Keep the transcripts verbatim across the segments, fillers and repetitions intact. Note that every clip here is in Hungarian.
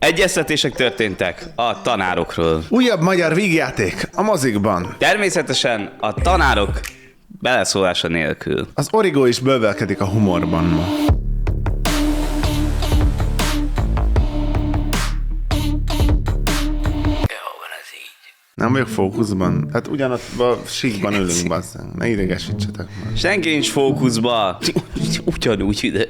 Egyeztetések történtek a tanárokról. Újabb magyar vígjáték a mozikban. Természetesen a tanárok beleszólása nélkül. Az Origo is bővelkedik a humorban ma. Nem vagyok fókuszban. Hát ugyanott a síkban ülünk, basszánk. Ne idegesítsetek már. Senki nincs fókuszba. Ugyanúgy ide.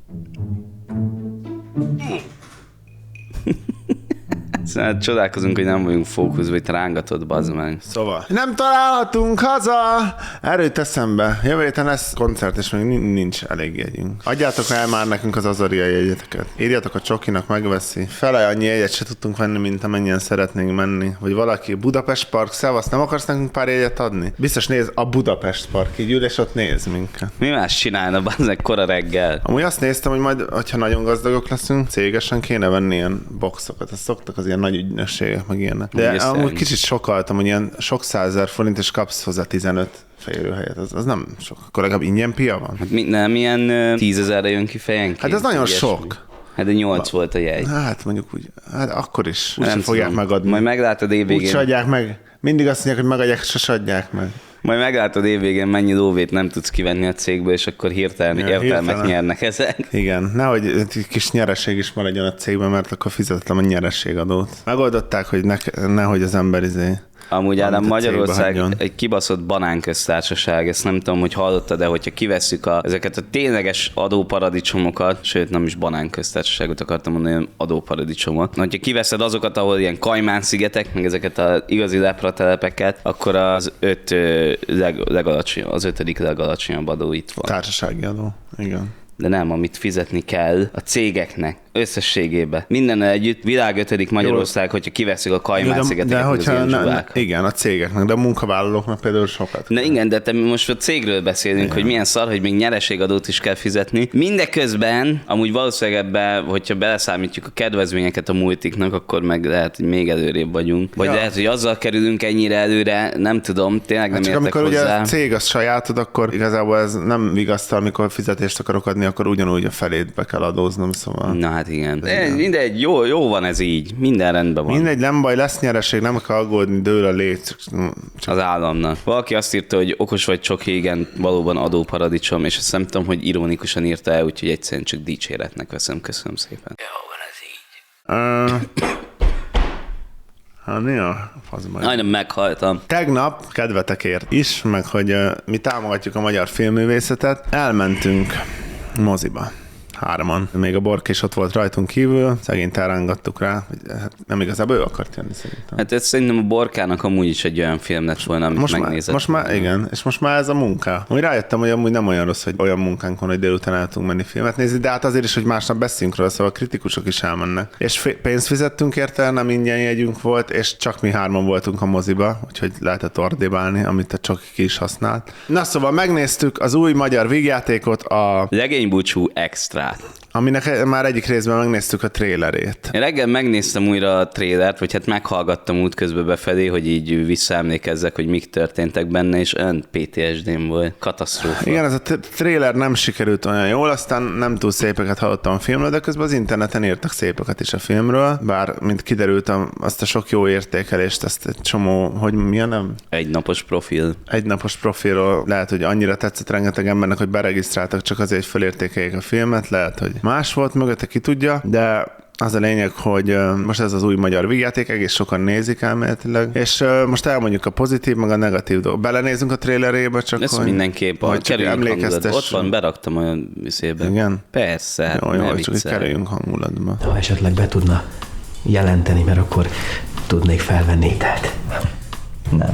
Szóval csodálkozunk, hogy nem vagyunk fókuszba, hogy te rángatod, bazd meg. Szóval. Nem találhatunk haza! Erőt eszembe. Jövő héten lesz koncert, és még nincs elég jegyünk. Adjátok el már nekünk az Azaria jegyeteket. Írjatok a Csokinak, megveszi. Fele annyi jegyet se tudtunk venni, mint amennyien szeretnénk menni. Vagy valaki, Budapest Park, szevasz, nem akarsz nekünk pár jegyet adni? Biztos néz a Budapest Park, így ül, és ott néz minket. Mi más csinálna, bazd meg, kora reggel? Amúgy azt néztem, hogy majd, hogyha nagyon gazdagok leszünk, cégesen kéne venni ilyen boxokat. Azt szoktak az ilyen nagy ügynökségek, meg ilyenek. De Ugye amúgy szerint. kicsit sokaltam, hogy ilyen sok százezer forint, és kapsz hozzá tizenöt férőhelyet. Az, az nem sok. Akkor legalább ingyen pia van? Hát mi, nem ilyen tízezerre jön ki fejenként? Hát ez nagyon ilyesmi. sok. Hát de nyolc volt a jegy. Hát mondjuk úgy, hát akkor is. Nem Úgyse fogják tudom. megadni. Majd meglátod évvégén. Úgyse adják meg. Mindig azt mondják, hogy megadják, sose adják meg. Majd meglátod évvégén, mennyi lóvét nem tudsz kivenni a cégből, és akkor hirtelen Ja, értelmet hirtelen. nyernek ezek. Igen, nehogy egy kis nyereség is maradjon a cégben, mert akkor fizetlem a nyerességadót. Megoldották, hogy ne, nehogy az ember izé... Amúgy Ádám, Amit a cégbe Magyarország hagyjon. egy kibaszott banánköztársaság, ezt nem tudom, hogy hallottad, de hogyha kivesszük a, ezeket a tényleges adóparadicsomokat, sőt nem is banánköztársaságot akartam mondani, hanem adóparadicsomot. Na, hogyha kiveszed azokat, ahol ilyen Kajmán-szigetek, meg ezeket az igazi lepratelepeket, akkor az öt ö, leg, legalacsonyabb, az ötödik legalacsonyabb adó itt van. Társasági adó. Igen. De nem, amit fizetni kell a cégeknek összességében. Minden együtt, világ ötödik Magyarország, hogyha kiveszünk a Kajmán-szigeteket, az ilyen zsubák. Igen, a cégeknek, de a munkavállalóknak például sokat. Na igen, de te most a cégről beszélünk, igen. Hogy milyen szar, hogy még nyereségadót is kell fizetni. Mindeközben, amúgy valószínűleg ebbe, hogyha beleszámítjuk a kedvezményeket a multiknak, akkor meg lehet, hogy még előrébb vagyunk. Vagy ja. Lehet, hogy azzal kerülünk ennyire előre, nem tudom, tényleg nem hát értek amikor hozzá. Ugye a cég az sajátod, akkor igazából ez nem vigasztal, amikor fizetést akarok adni, akkor ugyanúgy a felét be kell adóznom, szóval... Na hát igen. De mindegy, jó, jó van ez így. Minden rendben van. Mindegy, nem baj, lesz nyereség, nem kell aggódni, dől a légy. Csak... Az államnak. Valaki azt írta, hogy okos vagy Csoki, igen, valóban adóparadicsom, és azt nem tudom, hogy ironikusan írta el, úgyhogy egyszerűen csak dicséretnek veszem. Köszönöm szépen. Jó van ez így. Uh... Hát mi a faszban? Majdnem meghaltam. Tegnap kedvetekért is, meg hogy uh, mi támogatjuk a magyar filmművészetet, elmentünk moziba. Hárman. Még a Bork is ott volt rajtunk kívül, szegényt elrángattuk rá, hogy hát nem igazából ő akart jönni szerintem. Hát ez szerintem a Borkának amúgy is egy olyan film lett volna, amit most megnézett. Már, most már, igen, és most már ez a munka. Úgy rájöttem, hogy amúgy nem olyan rossz, hogy olyan munkánk van, hogy délután el tudunk menni filmet nézni, de hát azért is, hogy másnap beszélünk róla, szóval a kritikusok is elmennek. És pénzt fizettünk érte, nem ingyen jegyünk volt, és csak mi hárman voltunk a moziba, úgyhogy lehetett ordébálni, amit a Csoki ki is használt. Na szóval megnéztük az új magyar vígjátékot, a Legénybúcsú extra. aminek már egyik részben megnéztük a trélerét. Én reggel megnéztem újra a trélert, vagy hát meghallgattam útközben befelé, hogy így visszaemlékezzek, hogy mik történtek benne, és olyan pé té es dém volt. Katasztrófa. Igen, ez a tréler nem sikerült olyan jól, aztán nem túl szépeket hallottam a filmről, de közben az interneten írtak szépeket is a filmről, bár, mint kiderült, azt a sok jó értékelést, ezt egy csomó, hogy milyen nem? Egy napos profil. Egy napos profilról lehet, hogy annyira tetszett rengeteg embernek, hogy beregisztráltak csak azért, hogy felértékeljék a filmet, lehet, hogy más volt mögötte, ki tudja, de az a lényeg, hogy most ez az új magyar vígjáték, egész sokan nézik elméletileg, és most elmondjuk a pozitív, meg a negatív dolgok. Belenézünk a trailerébe, csak ez hogy... mindenképp, hogy kerüljünk hangulatba. Ott van, beraktam olyan viszébe. Igen? Persze, hát jó, ne jó, csak viccelj. kerüljünk hangulatba. Ha esetleg be tudna jelenteni, mert akkor tudnék felvenni hitelt. Nem.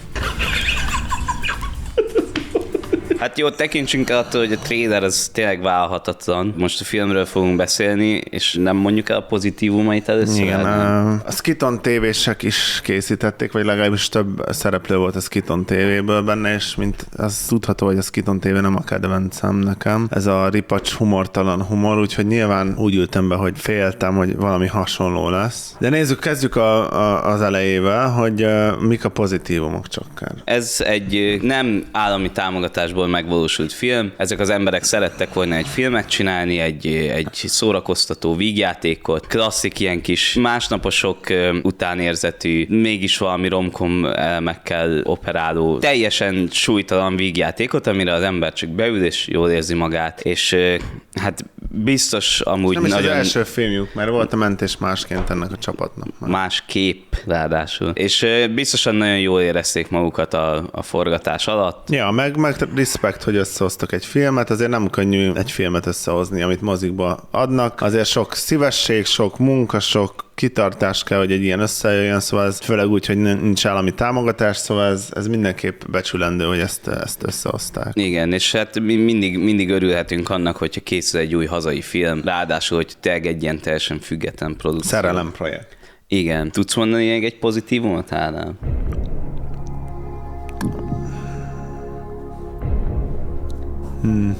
Hát jó, tekintsünk el attól, hogy a trailer az tényleg válhatatlan. Most a filmről fogunk beszélni, és nem mondjuk el a pozitívumait először. Igen, el, a Skiton tévések is készítették, vagy legalábbis több szereplő volt a Skiton tévéből benne, és mint az tudható, hogy a Skiton tévé nem a kedvencem nekem. Ez a ripacs, humortalan humor, úgyhogy nyilván úgy ültem be, hogy féltem, hogy valami hasonló lesz. De nézzük, kezdjük a, a, az elejével, hogy uh, mik a pozitívumok, Csokkár. Ez egy nem állami támogatásból megvalósult film. Ezek az emberek szerettek volna egy filmet csinálni, egy, egy szórakoztató vígjátékot, klasszik ilyen kis másnaposok utánérzetű, mégis valami romkom elemekkel operáló, teljesen súlytalan vígjátékot, amire az ember csak beül és jól érzi magát, és hát biztos amúgy nem is nagyon... az első filmjük, mert volt a mentés másként ennek a csapatnak. Más kép ráadásul. És biztosan nagyon jól érezték magukat a, a forgatás alatt. Ja, meg, meg respekt, hogy összehoztak egy filmet, azért nem könnyű egy filmet összehozni, amit mozikba adnak. Azért sok szívesség, sok munka, sok kitartás kell, hogy egy ilyen összejöjjön, szóval ez főleg úgy, hogy nincs állami támogatás, szóval ez, ez mindenképp becsülendő, hogy ezt, ezt összehozták. Igen, és hát mi mindig, mindig örülhetünk annak, hogyha készül egy új hazai film, ráadásul, hogy tényleg egy ilyen teljesen független produkció. Szerelem projekt. Igen. Tudsz mondani még egy pozitívumot, Ádám? Hmm.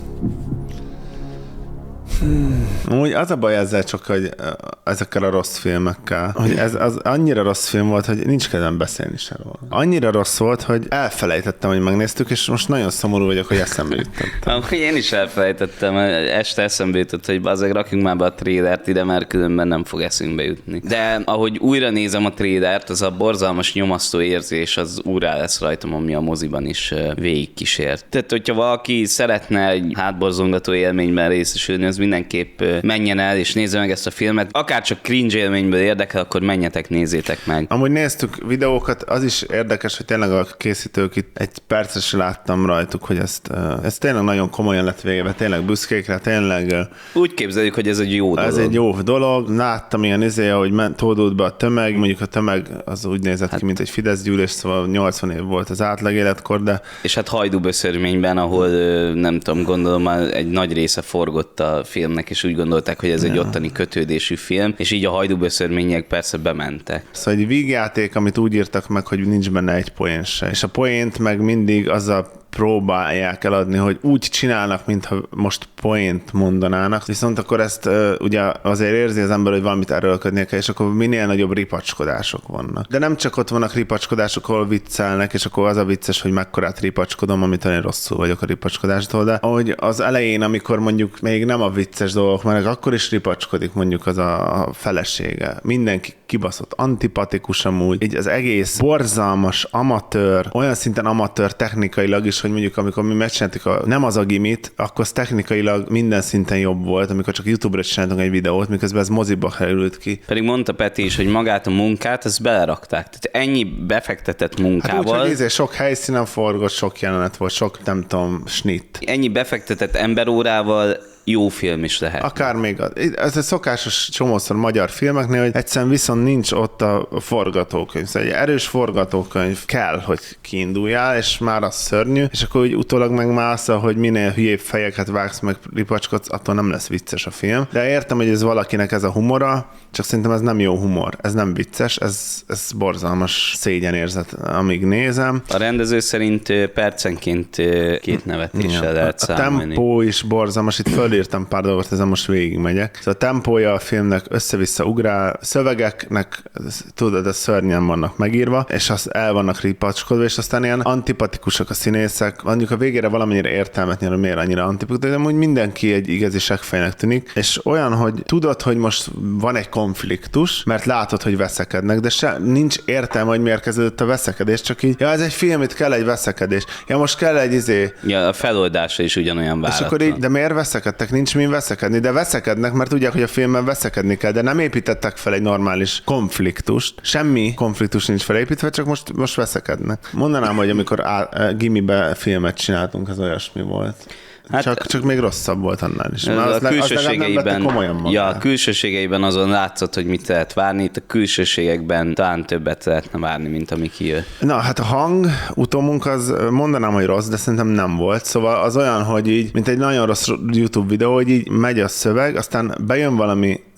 Hmm. Úgy az a baj ezzel csak, hogy ezekkel a rossz filmekkel, hogy ez az annyira rossz film volt, hogy nincs kedvem beszélni se róla. Annyira rossz volt, hogy elfelejtettem, hogy megnéztük, és most nagyon szomorú vagyok, hogy eszembe jutottam. Én is elfelejtettem, este eszembe jutott, hogy azért rakjunk már be a trélert ide, mert különben nem fog eszünkbe jutni. De ahogy újra nézem a trélert, az a borzalmas nyomasztó érzés az úrrá lesz rajtam, ami a moziban is végigkísért. Tehát, hogyha valaki szeretne egy hátborzongató élményben részesülni, az mindenképp menjen el és nézze meg ezt a filmet. Akár csak cringe élményből érdekel, akkor menjetek, nézzétek meg. Amúgy néztük videókat, az is érdekes, hogy tényleg a készítők itt egy percre láttam rajtuk, hogy ezt, ez tényleg nagyon komolyan lett vége, tényleg büszkék rá, tényleg... Úgy képzeljük, hogy ez egy jó dolog. Ez egy jó dolog. Láttam ilyen izé, hogy ment, tódult be a tömeg, mondjuk a tömeg az úgy nézett hát, ki, mint egy Fidesz gyűlés, szóval nyolcvan év volt az átlag életkor, de... És hát hajdúböszörményben, ahol nem tudom, gondolom egy nagy része forgott a filmnek, és úgy gondolták, hogy ez egy ottani kötődésű film, és így a hajdúböszörmények persze bementek. Szóval egy vígjáték, amit úgy írtak meg, hogy nincs benne egy poén se. És a poént meg mindig azzal próbálják eladni, hogy úgy csinálnak, mintha most poént mondanának, viszont akkor ezt uh, ugye azért érzi az ember, hogy valamit erőlködnie kell, és akkor minél nagyobb ripacskodások vannak. De nem csak ott vannak ripacskodások, ahol viccelnek, és akkor az a vicces, hogy mekkorát ripacskodom, amit én rosszul vagyok a ripacskodástól, de ahogy az elején, amikor mondjuk még nem a vicces dolgok, mert akkor is ripacskodik mondjuk az a felesége. Mindenki kibaszott, antipatikus amúgy, így az egész borzalmas, amatőr, olyan szinten amatőr technikailag is, hogy mondjuk amikor mi megcsináltuk a nem az a gimit, akkor az technikailag minden szinten jobb volt, amikor csak YouTube-ra csináltunk egy videót, miközben ez moziba került ki. Pedig mondta Peti is, hogy magát a munkát, ezt belerakták. Tehát ennyi befektetett munkával. Hát úgy, hogy sok helyszínen forgott, sok jelenet volt, sok, nem tudom, snit. Ennyi befektetett emberórával jó film is lehet. Akár még, ez egy szokásos csomószor magyar filmeknél, hogy egyszerűen viszont nincs ott a forgatókönyv. Szóval egy erős forgatókönyv kell, hogy kiinduljál, és már az szörnyű, és akkor úgy utólag meg már az, hogy minél hülyébb fejeket vágsz, meg ripacskodsz, attól nem lesz vicces a film. De értem, hogy ez valakinek ez a humora, csak szerintem ez nem jó humor, ez nem vicces, ez, ez borzalmas szégyenérzet, amíg nézem. A rendező szerint percenként két nevetéssel ja, lehet a, a számolni. tempó is borzalmas, itt fölírtam pár dolgot, ezen most végigmegyek. Szóval a tempója a filmnek össze-vissza ugrál, szövegeknek, tudod, ez szörnyen vannak megírva, és az el vannak ripacskodva, és aztán ilyen antipatikusak a színészek, mondjuk a végére valamennyire értelmet nyer, hogy miért annyira antipatikus, de amúgy mindenki egy igazi seggfejnek tűnik, és olyan, hogy tudod, hogy most van egy konfliktus, mert látod, hogy veszekednek, de se, nincs értelme, hogy miért kezdődött a veszekedés, csak így, ja, ez egy film, itt kell egy veszekedés. Ja, most kell egy izé. Ja, a feloldása is ugyanolyan váratlan. És akkor így, de miért veszekedtek? Nincs min veszekedni, de veszekednek, mert tudják, hogy a filmben veszekedni kell, de nem építettek fel egy normális konfliktust. Semmi konfliktus nincs felépítve, csak most, most veszekednek. Mondanám, hogy amikor á, gimibe filmet csináltunk, az olyasmi volt. Hát, csak, csak még rosszabb volt annál is. A az külsőségeiben, komolyan ja, a külsőségeiben azon látszott, hogy mit lehet várni, itt a külsőségekben talán többet lehetne várni, mint ami kijött. Na, hát a hang utómunk az mondanám, hogy rossz, de szerintem nem volt. Szóval az olyan, hogy így, mint egy nagyon rossz YouTube videó, hogy így megy a szöveg, aztán bejön valami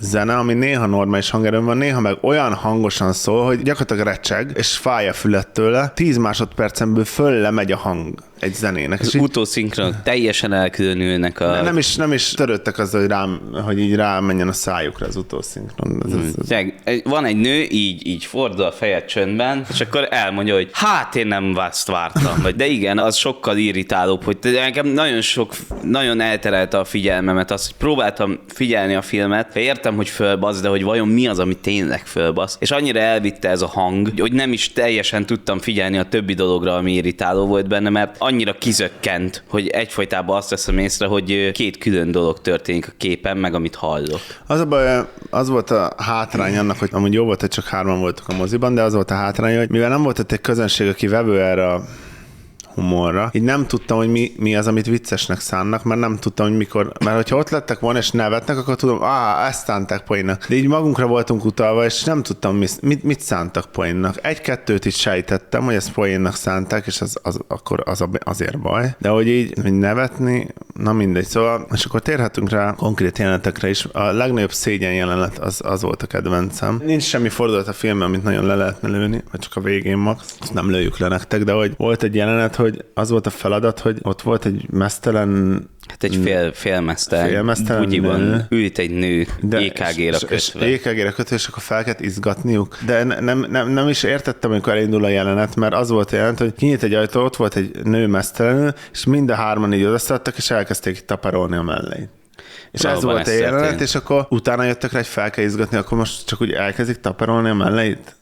zene, ami néha normális hangerőn van, néha meg olyan hangosan szól, hogy gyakorlatilag recseg, és fáj a fület tőle, tíz másodpercen belül föl lemegy a hang egy zenének. Az utószinkronok teljesen elkülönülnek a... Nem is, nem is törődtek azzal, hogy, rám, hogy így rámenjen a szájukra az utószinkron. Ez, ez, ez. Van egy nő, így, így fordul a feje csöndben, és akkor elmondja, hogy hát én nem azt vártam. Vagy, de igen, az sokkal irritálóbb, hogy nekem nagyon sok, nagyon elterelte a figyelmemet az, hogy próbáltam figyelni a filmet, értem, hogy fölbasz, de hogy vajon mi az, ami tényleg fölbasz. És annyira elvitte ez a hang, hogy nem is teljesen tudtam figyelni a többi dologra, ami irritáló volt benne, mert annyira kizökkent, hogy egyfolytában azt veszem észre, hogy két külön dolog történik a képen, meg amit hallok. Az a baj, az volt a hátrány annak, hogy amúgy jó volt, hogy csak hárman voltak a moziban, de az volt a hátrány, hogy mivel nem volt ott egy közönség, aki vevő erre a humorra. Így nem tudtam, hogy mi, mi az, amit viccesnek szánnak, mert nem tudtam, hogy mikor, mert hogyha ott lettek volna és nevetnek, akkor tudom, ah, ezt szánták poénnak. De így magunkra voltunk utalva, és nem tudtam, mit, mit szántak poénnak. Egy-kettőt is sejtettem, hogy ezt poénnak szánták, és az, az, akkor az azért baj. De hogy így hogy nevetni, na mindegy. Szóval, és akkor térhetünk rá konkrét jelenetekre is. A legnagyobb szégyen jelenet az, az volt a kedvencem. Nincs semmi fordulat a filmben, amit nagyon le lehetne lőni, vagy csak a végén max. Azt nem lőjük le nektek, de hogy volt egy jelenet, hogy az volt a feladat, hogy ott volt egy mesztelen... Hát egy fél, félmesztelen, félmesztelen bugyiban nő. Ült egy nő é ká gé-ra kötve. És é ká gé-ra kötve, és akkor fel kellett izgatniuk. De nem, nem, nem is értettem, amikor elindul a jelenet, mert az volt a jelenet, hogy kinyit egy ajtó, ott volt egy nő mesztelenül, és mind a hárman így odaszaladtak, és elkezdték taparolni a melleit. És valóban ez volt a jelenet, történt. És akkor utána jöttek rá, hogy fel kell izgatni, akkor most csak úgy elkezdik taparolni a melleit?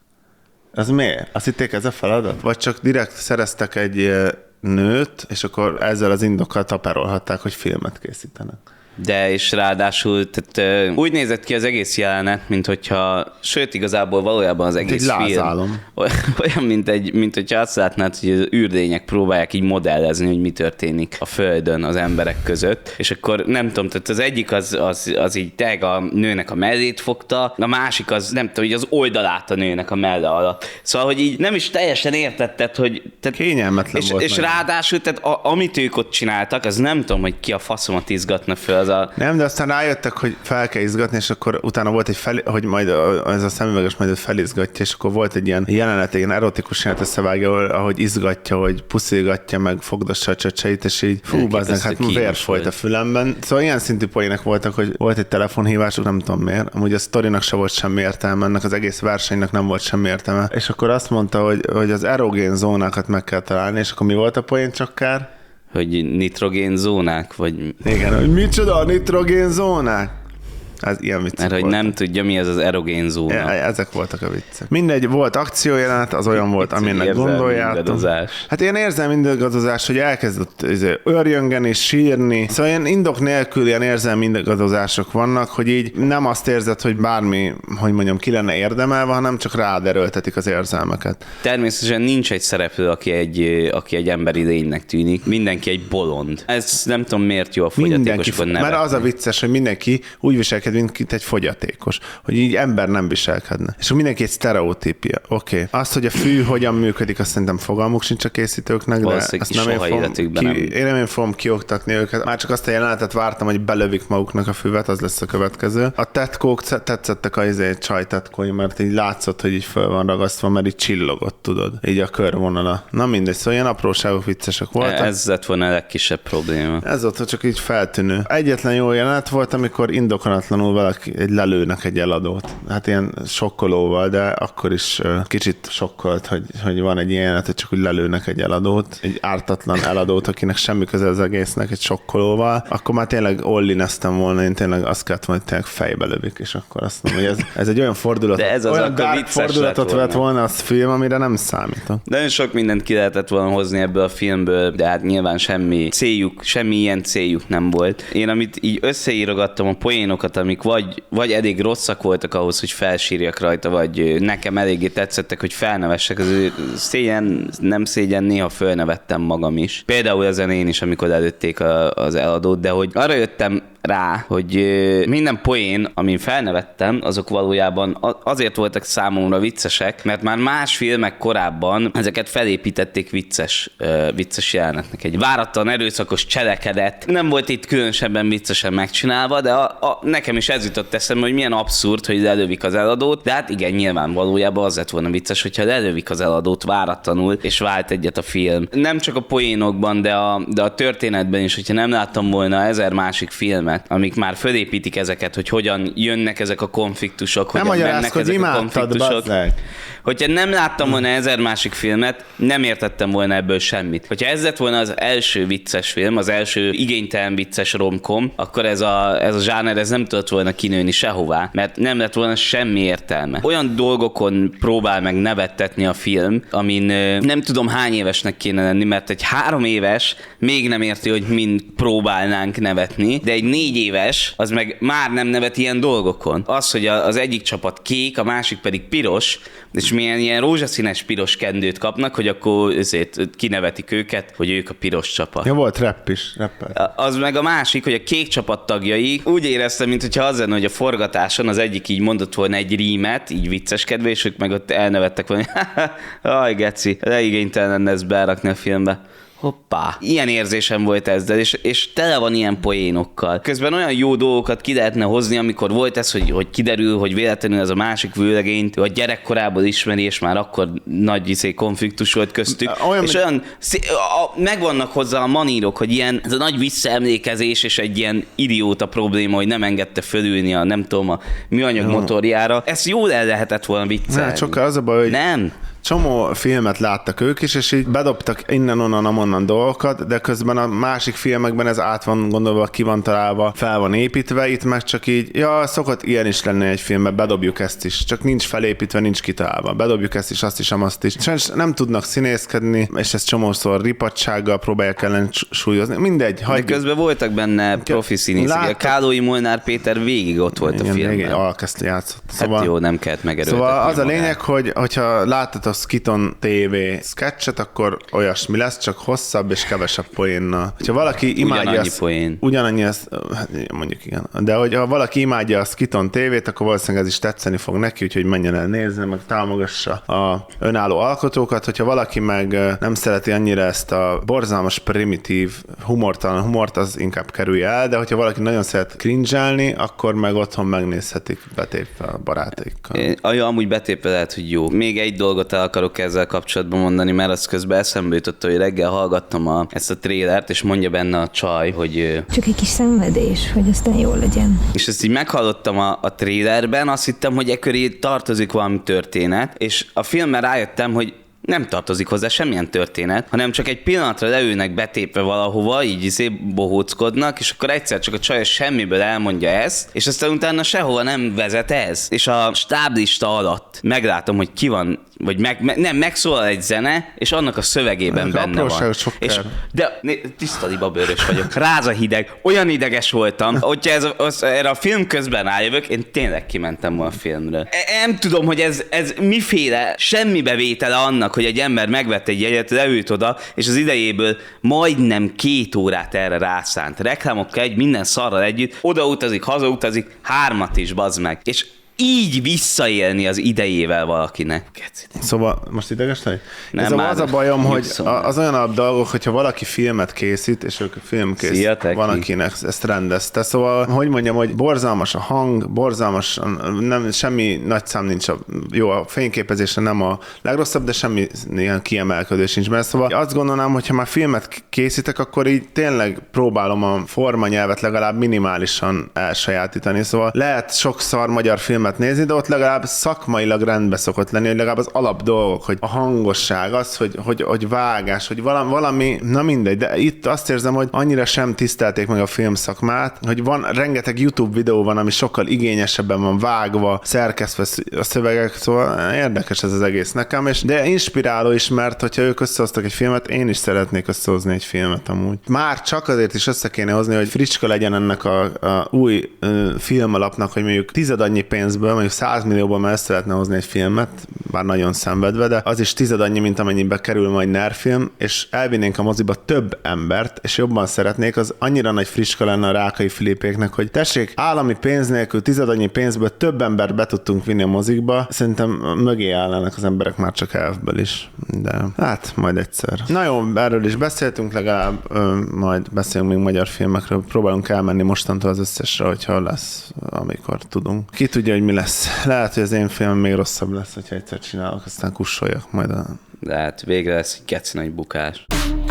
Az miért? Azt hitték, ez a feladat? Vagy csak direkt szereztek egy nőt, és akkor ezzel az indokkal taperolhatták, hogy filmet készítenek. De és ráadásul tehát, uh, úgy nézett ki az egész jelenet, mint hogyha, sőt igazából valójában az egész egy film lázálom. Olyan, mint, egy, mint hogyha azt látnád, hogy az űrdények próbálják így modellezni, hogy mi történik a Földön az emberek között, és akkor nem tudom, tehát az egyik az, az, az így teg a nőnek a mellét fogta, a másik az nem tudom, hogy az oldalát a nőnek a melle alatt. Szóval, hogy így nem is teljesen értetted, hogy... Tehát, kényelmetlen és, volt. És ráadásul, tehát a, amit ők ott csináltak, az nem tudom, hogy ki a faszomat izgatna föl, az a... Nem, de aztán rájöttek, hogy fel kell izgatni, és akkor utána volt egy fel, hogy majd ez a szemüveges majd felizgatja, és akkor volt egy ilyen jelenet, egy ilyen erotikus jelenet összevágja, ahogy izgatja, hogy puszilgatja, meg fogdossa a csöcseit, és így fú, bazdmeg, hát vér folyt a fülemben. Szóval ilyen szintű poének voltak, hogy volt egy telefonhívásuk, nem tudom miért. Amúgy a sztorinak se volt semmi értelme, ennek az egész versenynek nem volt semmi értelme. És akkor azt mondta, hogy, hogy az erogén zónákat meg kell találni, és akkor mi volt a poén csak kár? Hogy nitrogén zónák, vagy... Igen, hogy micsoda a nitrogén zónák? Ez ilyen viccek Mert hogy voltak. nem tudja, mi az az erogén zóna. Ja, ezek voltak a viccek. Mindegy, volt akciójelenet, az olyan volt, aminek gondoljátok. Hát ilyen érzelmi ingadozás, hogy elkezdett örjöngeni, sírni. Szóval ilyen indok nélkül ilyen érzelmi ingadozások vannak, hogy így nem azt érzed, hogy bármi, hogy mondjam, ki lenne érdemelve, hanem csak rád erőltetik az érzelmeket. Természetesen nincs egy szereplő, aki egy, aki egy emberi lénynek tűnik. Mindenki egy bolond. Ez nem tudom, miért jó a fogyatékosokon nevetni. Mert az a vicces, hogy mindenki úgy viselkedik, mint egy fogyatékos, hogy így ember nem viselkedne. És mindenki egy sztereotípia. Oké. Okay. Azt, hogy a fű hogyan működik, azt szerintem fogalmuk sincs a készítőknek, de azt nem én fogom, ki, nem. én nem én fogom kioktatni őket. Már csak azt a jelenetet vártam, hogy belövik maguknak a füvet, az lesz a következő. A tetkók tetszettek a izé, csajtetkói, mert így látszott, hogy így föl van ragasztva, mert így csillogott, tudod. Így a körvonala. Na mindegy, szóval ilyen apróságok viccesek voltak. Ez lett volna a legkisebb probléma. Ez volt csak így feltűnő. Egyetlen jó jelenet volt, amikor indokolatlan valaki egy lelőnek egy eladót. Hát ilyen sokkolóval, de akkor is uh, kicsit sokkolt, hogy, hogy van egy ilyen, hogy csak úgy lelőnek egy eladót, egy ártatlan eladót, akinek semmi köze az egésznek, egy sokkolóval. Akkor már tényleg ollineztem volna, én tényleg azt kellett volna, hogy tényleg fejbe lövik, és akkor azt mondom, hogy ez, ez egy olyan fordulat, de ez az olyan dark fordulatot vett volna az film, amire nem számítok. De nagyon sok mindent ki lehetett volna hozni ebből a filmből, de hát nyilván semmi céljuk, semmi ilyen céljuk nem volt. Én amit így összeírogattam a poénokat, amik vagy, vagy elég rosszak voltak ahhoz, hogy felsírjak rajta, vagy nekem eléggé tetszettek, hogy felnevessek. Az ő szégyen, nem szégyen, néha fölnevettem magam is. Például ezen én is, amikor előtték a, az eladót, de hogy arra jöttem rá, hogy ö, minden poén, amin felnevettem, azok valójában azért voltak számomra viccesek, mert már más filmek korábban ezeket felépítették vicces, ö, vicces jelenetnek. Egy váratlan erőszakos cselekedet nem volt itt különösebben viccesen megcsinálva, de a, a, nekem is ez jutott eszembe, hogy milyen abszurd, hogy lelövik az eladót, de hát igen, nyilván valójában az lett volna vicces, hogyha lelövik az eladót váratlanul, és vált egyet a film. Nem csak a poénokban, de a, de a történetben is, hogyha nem láttam volna ezer másik filmet, amik már fölépítik ezeket, hogy hogyan jönnek ezek a konfliktusok, hogyan mennek ezek a konfliktusok. Hogyha nem láttam volna ezer másik filmet, nem értettem volna ebből semmit. Hogyha ez lett volna az első vicces film, az első igénytelen vicces romkom, akkor ez a, ez a zsáner ez nem tudott volna kinőni sehová, mert nem lett volna semmi értelme. Olyan dolgokon próbál meg nevettetni a film, amin nem tudom hány évesnek kéne lenni, mert egy három éves még nem érti, hogy mind próbálnánk nevetni, de egy négy éves az meg már nem nevet ilyen dolgokon. Az, hogy az egyik csapat kék, a másik pedig piros, és milyen ilyen rózsaszínes piros kendőt kapnak, hogy akkor ezért kinevetik őket, hogy ők a piros csapat. Ja, volt rap is, rappel. Az meg a másik, hogy a kék csapat tagjai úgy éreztem, mintha az lenne, hogy a forgatáson az egyik így mondott volna egy rímet, így vicceskedve, és ők meg ott elnevettek volna, aj geci, leigénytelen lenne ezt berakni a filmbe. Hoppá. Ilyen érzésem volt ezzel, és, és tele van ilyen poénokkal. Közben olyan jó dolgokat ki lehetne hozni, amikor volt ez, hogy, hogy kiderül, hogy véletlenül az a másik vőlegényt, a gyerekkorából ismeri, és már akkor nagy iszé konfliktus volt köztük. Olyan, és olyan, a, megvannak hozzá a manírok, hogy ilyen, ez a nagy visszaemlékezés, és egy ilyen idióta probléma, hogy nem engedte fölülni a, nem tudom, a műanyag no. motorjára. Ezt jól el lehetett volna viccelni. Csak az a baj, hogy nem. Csomó filmet láttak ők is, és így bedobtak innen-onnan, amonnan dolgokat, de közben a másik filmekben ez át van gondolva, ki van találva, fel van építve, itt meg csak így, ja, szokott ilyen is lenni egy filmben, bedobjuk ezt is, csak nincs felépítve, nincs kitalálva, bedobjuk ezt is, azt is, azt is. És nem tudnak színészkedni, és ezt csomószor ripatsággal próbálják ellen súlyozni, mindegy, hagyjuk. De közben voltak benne profi színészek, Kálói Molnár Péter végig ott volt igen, a filmben. Igen, alkezdte játszott. Szóval, hát jó, nem kellett megerőltetni. Szóval az a magát. lényeg, hogy hogyha láttad a Skiton té vé sketchet, akkor olyasmi lesz, csak hosszabb és kevesebb poénnal. Ha valaki imádja ugyanannyi azt, poén. Ugyanannyi ezt, hát mondjuk igen. De hogy ha valaki imádja a Skiton té vét, akkor valószínűleg ez is tetszeni fog neki, úgyhogy menjen el nézni, meg támogassa a önálló alkotókat. Hogyha valaki meg nem szereti annyira ezt a borzalmas, primitív, humortalan humort, az inkább kerülje el, de hogyha valaki nagyon szeret cringe-elni, akkor meg otthon megnézhetik betépve a barátaikkal. Aj, amúgy betépve lehet, hogy jó. Még egy dolgot el akarok ezzel kapcsolatban mondani, mert az közben eszembe jutott, hogy reggel hallgattam a, ezt a trélert, és mondja benne a csaj, hogy... Csak egy kis szenvedés, hogy aztán jól legyen. És ezt így meghallottam a, a trélerben, azt hittem, hogy e köré tartozik valami történet, és a filmben rájöttem, hogy nem tartozik hozzá semmilyen történet, hanem csak egy pillanatra leülnek betépve valahova, így izé bohóckodnak, és akkor egyszer csak a csaj semmiből elmondja ezt, és aztán utána sehova nem vezet ez. És a stáblista alatt meglátom, hogy ki van, vagy meg, me, nem, megszólal egy zene, és annak a szövegében ez benne van. És, de tiszta libabőrös vagyok, ráza hideg, olyan ideges voltam, hogyha ez, az, erre a film közben rájövök, én tényleg kimentem volna a filmről. E, nem tudom, hogy ez, ez miféle semmi bevétele annak, hogy egy ember megvett egy jegyet, leült oda, és az idejéből majdnem két órát erre rászánt. Reklámokkal egy, minden szarral együtt, odautazik, hazautazik, hármat is, bazd meg. És így visszaélni az idejével valakinek. Szóval most ideges vagy? Nem, Ez már az a bajom, hogy nyugszom. az olyan a dolgok, hogyha valaki filmet készít, és ők filmkész, Szia, van, akinek ezt rendezte. Szóval, hogy mondjam, hogy borzalmas a hang, borzalmas, nem, semmi nagy szám nincs. A, jó, a fényképezése nem a legrosszabb, de semmi ilyen kiemelkedő sincs. Mert szóval azt gondolnám, hogyha már filmet készítek, akkor így tényleg próbálom a formanyelvet legalább minimálisan elsajátítani. Szóval lehet sok szar magyar filmet nézni, de ott legalább szakmailag rendbe szokott lenni, hogy legalább az alap dolgok, hogy a hangosság, az, hogy, hogy, hogy vágás, hogy valami, valami, na mindegy, de itt azt érzem, hogy annyira sem tisztelték meg a filmszakmát, hogy van rengeteg YouTube videó van, ami sokkal igényesebben van vágva, szerkesztve a szövegek, szóval érdekes ez az egész nekem, és de inspiráló is, mert hogyha ők összehoztak egy filmet, én is szeretnék összehozni egy filmet amúgy. Már csak azért is össze kéne hozni, hogy fricska legyen ennek a, a új uh, filmalapnak, hogy mondjuk tized annyi pénzből, mondjuk száz millióból már össze lehetne hozni egy filmet, bár nagyon szenvedve, de az is tized annyi, mint amennyibe kerül majd NER film, és elvinnénk a moziba több embert, és jobban szeretnék, az annyira nagy friska lenne a Rákai Filipéknek, hogy tessék, állami pénz nélkül tized annyi pénzből több embert be tudtunk vinni a mozikba, szerintem mögé állnának az emberek már csak elfből is, de hát majd egyszer. Na jó, erről is beszéltünk, legalább ö, majd beszélünk még magyar filmekről, próbálunk elmenni mostantól az összesre, hogyha lesz, amikor tudunk. Ki tudja, hogy mi lesz. Lehet, hogy az én filmem még rosszabb lesz, hogyha egyszer csinálok, aztán kussoljak majd a... De hát végre lesz egy geci nagy bukás.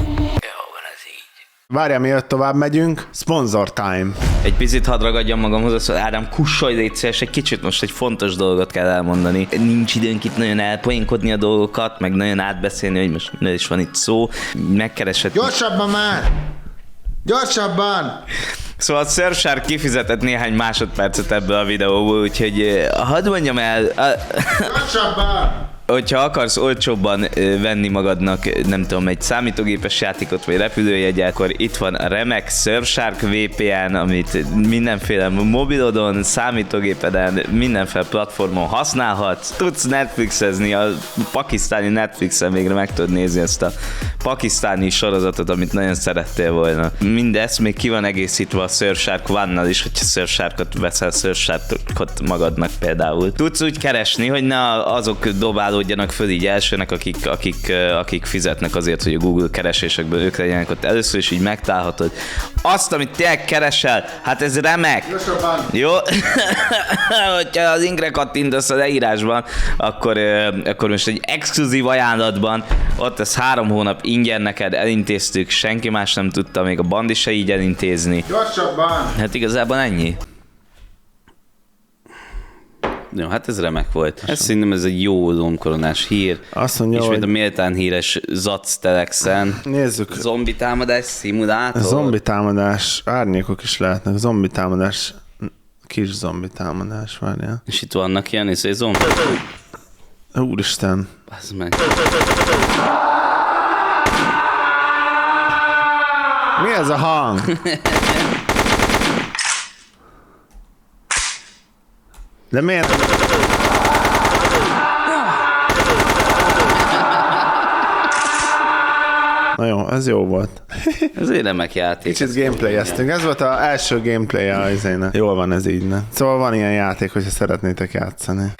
Várjál, mielőtt tovább megyünk, sponsor time. Egy picit hadd ragadjam magamhoz, szóval Ádám, kussolj, légy szíves, egy kicsit most egy fontos dolgot kell elmondani. Nincs időnk itt nagyon elpoénkodni a dolgokat, meg nagyon átbeszélni, hogy most miről is van itt szó. Megkeresett... Gyorsabban már! Gyorsabban! Szóval a Surfshark kifizetett néhány másodpercet ebből a videóból, úgyhogy hadd mondjam el... Gyorsabban! Hogyha akarsz olcsóbban venni magadnak, nem tudom, egy számítógépes játékot vagy repülőjegyet, akkor itt van a remek Surfshark vé pé en, amit mindenféle mobilodon, számítógépeden, mindenféle platformon használhatsz. Tudsz Netflixezni, a pakisztáni Netflixen végre meg tudod nézni ezt a pakisztáni sorozatot, amit nagyon szerettél volna. Mindez még ki van egészítve a Surfshark One-nal is, hogyha Surfsharkot veszel, Surfsharkot magadnak például. Tudsz úgy keresni, hogy ne azok dobálódjanak föl így elsőnek, akik, akik, akik fizetnek azért, hogy a Google keresésekből ők legyenek ott először, és így megtalálhatod azt, amit te keresel. Hát ez remek! Jó? Hogyha az ingre kattintasz a leírásban, akkor, akkor most egy exkluzív ajánlatban, ott ez három hónap ingyen neked, elintéztük, senki más nem tudta, még a Bandi se így elintézni. Gyorsabban! Hát igazából ennyi. Jó, hát ez remek volt. Ez szerintem ez egy jó lombkoronás hír. Azt mondja, ismét hogy... a méltán híres Zac Telexen. Nézzük. Zombi támadás szimulátor. Zombi támadás, árnyékok is lehetnek. Zombi támadás, kis zombi támadás, várjál. És itt vannak ilyen, és egy zombi. Úristen. Bazd meg. Mi ez a hang? De miért? Na jó, ez jó volt. Ez egy remek játék. Kicsit gameplayeztünk. Ez volt az első gameplay a izének. Jól van ez így, ne? Szóval van ilyen játék, hogyha szeretnétek játszani.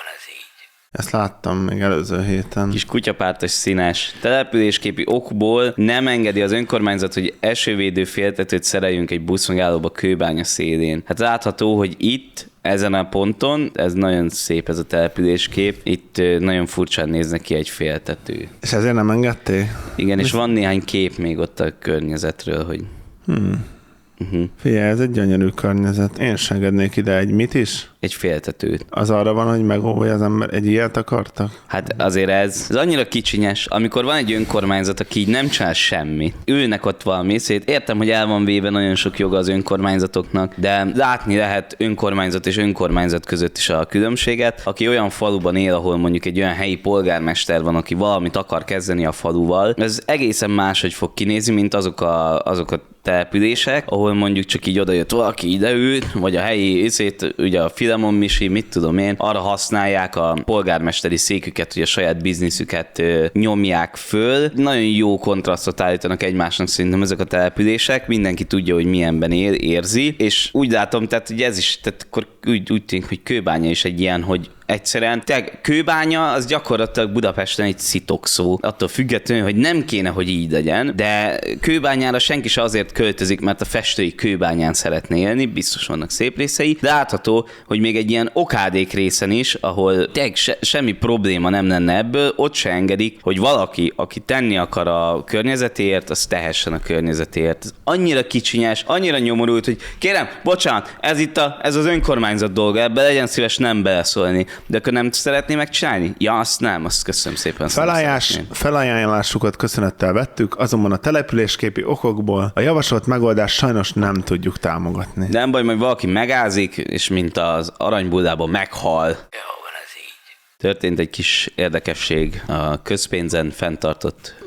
Ezt láttam még előző héten. Kis kutyapártos színes. Településképi okból nem engedi az önkormányzat, hogy esővédő féltetőt szereljünk egy buszmegállóba Kőbánya szélén. Hát látható, hogy itt ezen a ponton, ez nagyon szép ez a településkép, itt nagyon furcsán néznek ki egy féltető. És ezért nem engedték? Igen, és van néhány kép még ott a környezetről, hogy... Hmm. Uh-huh. Figyelj, ez egy gyönyörű környezet. Én sem engednék ide egy mit is? Egy féltetőt. Az arra van, hogy megóvja az ember. Egy ilyet akartak? Hát azért ez, ez annyira kicsinyes, amikor van egy önkormányzat, aki így nem csinál semmit. Ülnek ott valami szét. Értem, hogy el van véve nagyon sok joga az önkormányzatoknak, de látni lehet önkormányzat és önkormányzat között is a különbséget. Aki olyan faluban él, ahol mondjuk egy olyan helyi polgármester van, aki valamit akar kezdeni a faluval, ez egészen máshogy fog kinézni, mint azok a, azok a települések, ahol mondjuk csak így odajött valaki ideült, vagy a helyi iszét, ugye a Filemon Misi, mit tudom én, arra használják a polgármesteri széküket, hogy a saját bizniszüket ö, nyomják föl. Nagyon jó kontrasztot állítanak egymásnak szerintem ezek a települések, mindenki tudja, hogy milyenben él, érzi, és úgy látom, tehát hogy ez is, tehát akkor úgy, úgy tűnik, hogy Kőbánya is egy ilyen, hogy egyszerűen, tehát Kőbánya az gyakorlatilag Budapesten egy szitokszó, attól függetlenül, hogy nem kéne, hogy így legyen, de Kőbányára senki se azért költözik, mert a festői Kőbányán szeretné élni, biztos vannak szép részei, de látható, hogy még egy ilyen okádék részen is, ahol tényleg se, semmi probléma nem lenne ebből, ott se engedik, hogy valaki, aki tenni akar a környezetéért, az tehessen a környezetéért. Ez annyira kicsinyes, annyira nyomorult, hogy kérem, bocsánat, ez itt a, ez az önkormányzat dolga, ebbe legyen szíves nem beleszólni. De akkor nem szeretné megcsinálni? Ja, azt nem, azt köszönöm szépen. Felajánlás, felajánlásukat köszönettel vettük, azonban a településképi okokból a javasolt megoldást sajnos nem tudjuk támogatni. Nem baj, majd valaki megázik, és mint az aranybuldában meghal. Történt egy kis érdekesség a közpénzen fenntartott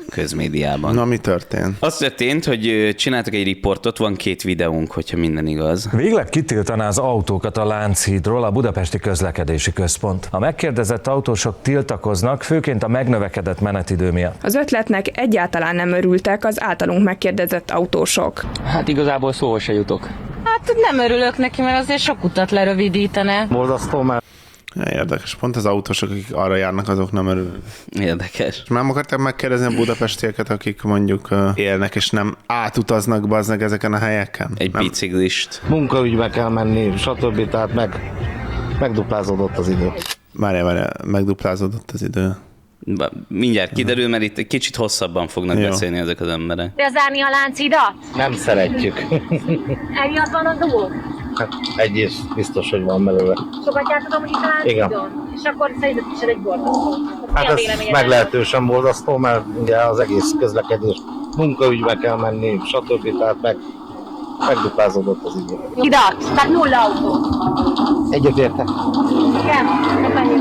közmédiában. Na, mi történt? Az történt, hogy csináltak egy riportot, van két videónk, hogyha minden igaz. Végleg kitiltaná az autókat a Lánchídról a Budapesti Közlekedési Központ. A megkérdezett autósok tiltakoznak, főként a megnövekedett menetidő miatt. Az ötletnek egyáltalán nem örültek az általunk megkérdezett autósok. Hát igazából szóval se jutok. Hát nem örülök neki, mert azért sok utat lerövidítene. Borzasztó, mert Érdekes, pont az autósok, akik arra járnak, azok nem örülnek. Érdekes. És már akarták megkérdezni a budapestieket, akik mondjuk uh, élnek, és nem átutaznak bazdnek ezeken a helyeken? Egy nem? biciklist. munkaügybe kell menni, stb. Tehát meg, megduplázódott az idő. Várjál, várjál, megduplázódott az idő. Mindjárt kiderül, mert itt egy kicsit hosszabban fognak Jó. beszélni ezek az emberek. Bezárni a láncidat? Nem szeretjük. Emiatt van a dolog? Hát egyrészt biztos, hogy van belőle. Sokat jártatom, hogy itt a láncidon? És akkor szerinted is egy borzasztó. Hát ez meglehetősen borzasztó, mert ugye az egész közlekedés munkaügybe kell menni, stb. Tehát meg, megduplázódott az idő. Idat, tehát nulla autó. Egyetértek. Igen, menjünk.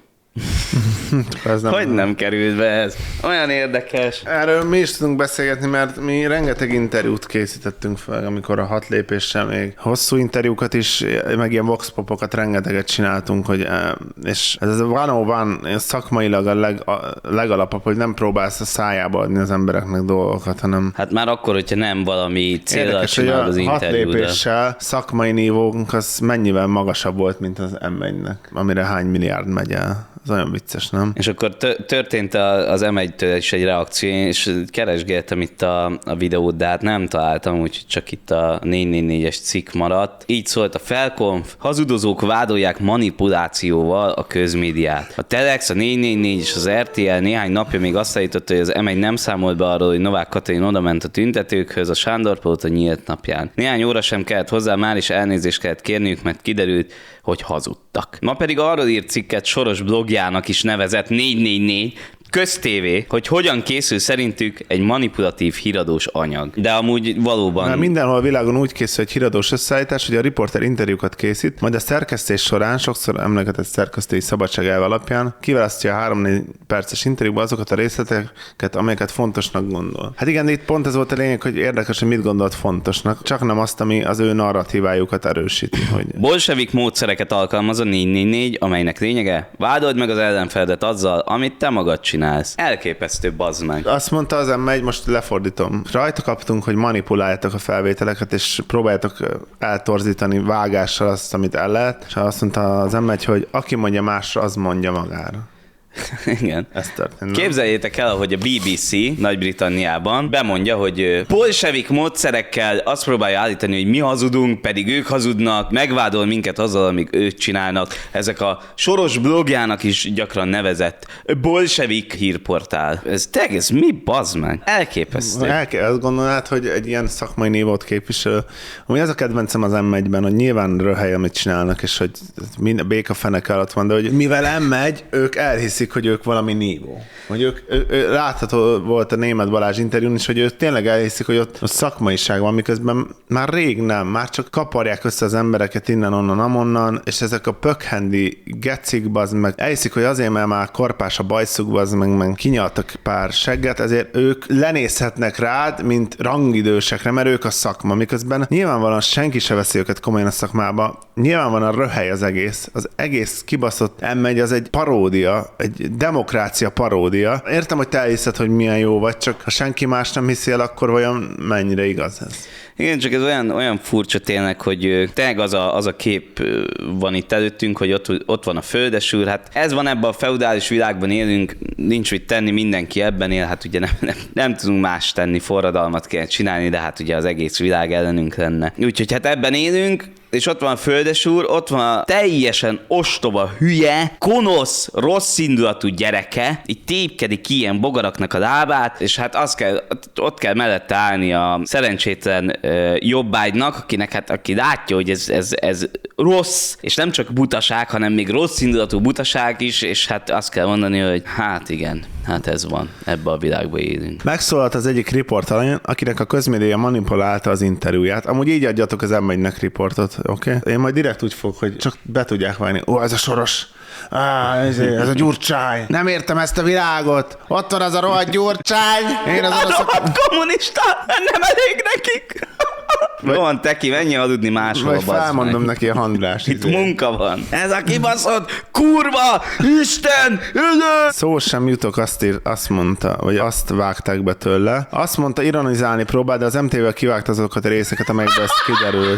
Ez nem... Hogy nem került be ez? Olyan érdekes. Erről mi is tudunk beszélgetni, mert mi rengeteg interjút készítettünk fel, amikor a hat lépéssel még hosszú interjúkat is, meg ilyen voxpopokat rengeteget csináltunk, hogy, és ez a one oh one szakmailag a, leg, a legalapabb, hogy nem próbálsz a szájába adni az embereknek dolgokat, hanem Hát már akkor, hogyha nem valami céllal érdekes, hogy csinálod a az hat interjúdat. lépéssel szakmai nívónk az mennyivel magasabb volt, mint az em egynek, amire hány milliárd megy el. Ez olyan vicces, nem? És akkor tö- történt a- az em egytől is egy reakció, és keresgéltem itt a, a videót, de hát nem találtam, úgyhogy csak itt a négy négy négyes cikk maradt. Így szólt a Felkonf: hazudozók vádolják manipulációval a közmédiát. A Telex, a négy négy négy és az er té el néhány napja még azt állította, hogy az em egy nem számolt be arról, hogy Novák Katalin odament a tüntetőkhöz a Sándorpalota nyílt napján. Néhány óra sem kellett hozzá, már is elnézést kellett kérniük, mert kiderült, hogy hazudtak. Ma pedig arról írt cikket Soros blogjának is nevezett négy négy négy, köztévé, hogy hogyan készül szerintük egy manipulatív híradós anyag. De amúgy valóban... Mert mindenhol a világon úgy készül egy híradós összeállítás, hogy a riporter interjúkat készít, majd a szerkesztés során, sokszor emlegetett szerkesztői szabadság elv alapján kiválasztja a három-négy perces interjúba azokat a részleteket, amelyeket fontosnak gondol. Hát igen, de itt pont ez volt a lényeg, hogy érdekes, hogy mit gondolt fontosnak, csak nem azt, ami az ő narratívájukat erősíti. Hogy... Bolsevik módszereket alkalmaz a négy négy négy, amelynek lényege: vádold meg az ellenfeledet azzal, amit te magad csinálsz. Elképesztő, bazd meg. Azt mondta az em egy, most lefordítom. Rajta kaptunk, hogy manipuláljátok a felvételeket, és próbáljátok eltorzítani vágással azt, amit el lehet. És azt mondta az em egy, hogy aki mondja másra, az mondja magára. Igen. Ez történt. Képzeljétek el, hogy a bé bé cé Nagy-Britanniában bemondja, hogy bolsevik módszerekkel azt próbálja állítani, hogy mi hazudunk, pedig ők hazudnak, megvádol minket azzal, amik ők csinálnak. Ezek a Soros blogjának is gyakran nevezett bolsevik hírportál. Ez te ez mi, bazd meg? Elképesztő. El kell azt gondolnád, hogy egy ilyen szakmai nívót képviselő. Ami az a kedvencem az em egyben, hogy nyilván röhely, amit csinálnak, és hogy minden béka fenek alatt van, de hogy mivel em egy, ők elhiszik, hogy ők valami nívó. Hogy ők, ő, ő, látható volt a Németh Balázs interjún is, hogy ők tényleg elhiszik, hogy ott, ott szakmaiság van, miközben már rég nem, már csak kaparják össze az embereket innen, onnan, amonnan, és ezek a pökhendi gecik, bazd meg, elhiszik, hogy azért, mert már korpás a bajszuk, bazd meg, meg kinyaltak pár segget, ezért ők lenézhetnek rád, mint rangidősekre, mert ők a szakma, miközben nyilvánvalóan senki se veszi őket komolyan a szakmába, nyilvánvalóan röhely az egész, az egész kibaszott em egy az egy paródia, egy demokrácia paródia. Értem, hogy te elhiszed, hogy milyen jó vagy, csak ha senki más nem hiszi el, akkor vajon mennyire igaz ez? Igen, csak ez olyan, olyan furcsa tényleg, hogy tényleg az a, az a kép van itt előttünk, hogy ott, ott van a földesúr, hát ez van ebben a feudális világban élünk, nincs mit tenni, mindenki ebben él, hát ugye nem, nem, nem tudunk más tenni, forradalmat kell csinálni, de hát ugye az egész világ ellenünk lenne. Úgyhogy hát ebben élünk, és ott van a földesúr, ott van a teljesen ostoba, hülye, konosz, rossz indulatú gyereke, így tépkedik ki ilyen bogaraknak a lábát, és hát az kell, ott kell mellette állni a szerencsétlen uh, jobbágynak, akinek hát aki látja, hogy ez, ez, ez rossz, és nem csak butaság, hanem még rossz indulatú butaság is, és hát azt kell mondani, hogy hát igen, hát ez van, ebbe a világba élünk. Megszólalt az egyik riportalany, akinek a közmédia manipulálta az interjúját. Amúgy így adjatok az em egynek riportot, oké? Okay? Én majd direkt úgy fogok, hogy csak be tudják válni. Ó, ez a Soros, Á, ez, ez a Gyurcsány. Nem értem ezt a világot. Ott van az a rohadt Gyurcsány. Én az A oroszok... rohadt kommunista, nem elég nekik. Vagy, van, Teki, menjél aludni máshol, Vagy felmondom meg neki a András. Itt munka van. Ez a kibaszott kurva, Isten, ölő! Szó sem jutok, azt, ír, azt mondta, vagy azt vágták be tőle. Azt mondta, ironizálni próbál, de az em té vé-vel kivágta azokat a részeket, amelyekben ezt kiderült.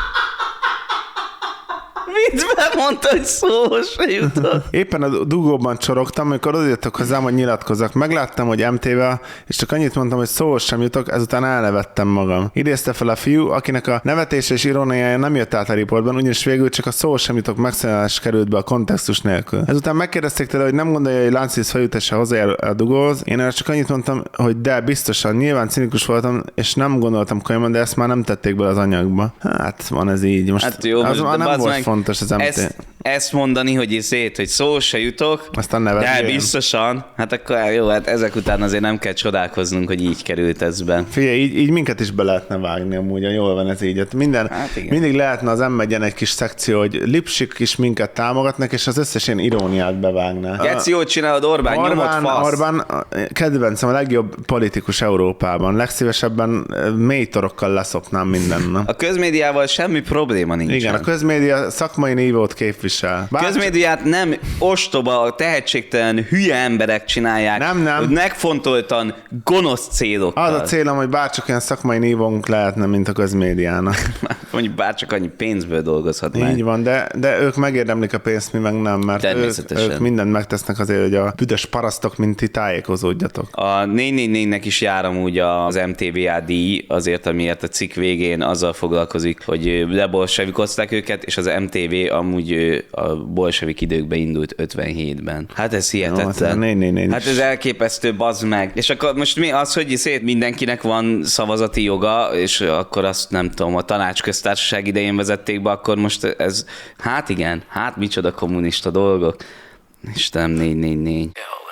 Viccben mondta, hogy szó se jutott. Éppen a dugóban csorogtam, amikor odajöttek hozzám, hogy nyilatkozzak. Megláttam, hogy em té vé, és csak annyit mondtam, hogy szó sem jutok, ezután elnevettem magam. Idézte fel a fiú, akinek a nevetése és iróniája nem jött át a riportban, ugyanis végül csak a szó sem jutok megszólalás került be a kontextus nélkül. Ezután megkérdezték tőle, hogy nem gondolja, hogy Láncis feljutása hozzájár a dugóhoz. Én erre csak annyit mondtam, hogy de biztosan, nyilván cinikus voltam, és nem gondoltam komolyan, de ezt már nem tették bele az anyagba. Hát van ez így. Most Hát jó, az most, már de nem volt meg, fontos az em té. Ezt, ezt mondani, hogy iszét, hogy szó se jutok, Aztán nevetni de jön. biztosan, hát akkor jó, hát ezek után azért nem kell csodálkoznunk, hogy így került ez be. Figyelj, így, így minket is be lehetne vágni amúgy, jól van ez így. Minden, Hát igen. mindig lehetne az em egy egy kis szekció, hogy lipsik is minket támogatnak, és az összes ilyen iróniát bevágná. Geci, jót csinálod, Orbán, Orbán nyomod fasz. Orbán, kedvencem, a legjobb politikus Európában. Legszívesebben mély torokkal leszopnám minden nap. A közmédiával semmi probléma nincsen. Igen, a közmédia szakmai nívót képvisel. Bár Közmédiát nem ostoba, tehetségtelen, hülye emberek csinálják. Nem, nem. Megfontoltan, gonosz célokkal. az a célom, hogy bárcsak olyan szakmai nívónk lehetne, mint a közmédiának. Mondjuk bárcsak annyi pénzből dolgozhatnánk. Így van, de, de ők megérdemlik a pénzt, mi meg nem, mert ők, Természetesen. ők mindent megtesznek azért, hogy a büdös parasztok, mint ti tájékozódjatok. A négy négy négynek is jár amúgy az em té vé á díj, azért, amiért a cikk végén azzal foglalkozik, hogy lebolsevikozták őket, és az em té vé amúgy a bolsevik időkbe indult ötvenhétben. Hát ez hihetetlen. négy négy négy Hát ez elképesztő, bazd meg. És akkor most mi az, hogy szét mindenkinek van szavazati joga, és akkor azt nem tudom, a tanácsköztársaság idején vezették be, akkor most ez, hát igen, hát micsoda kommunista dolgok. Istenem, négy négy négy.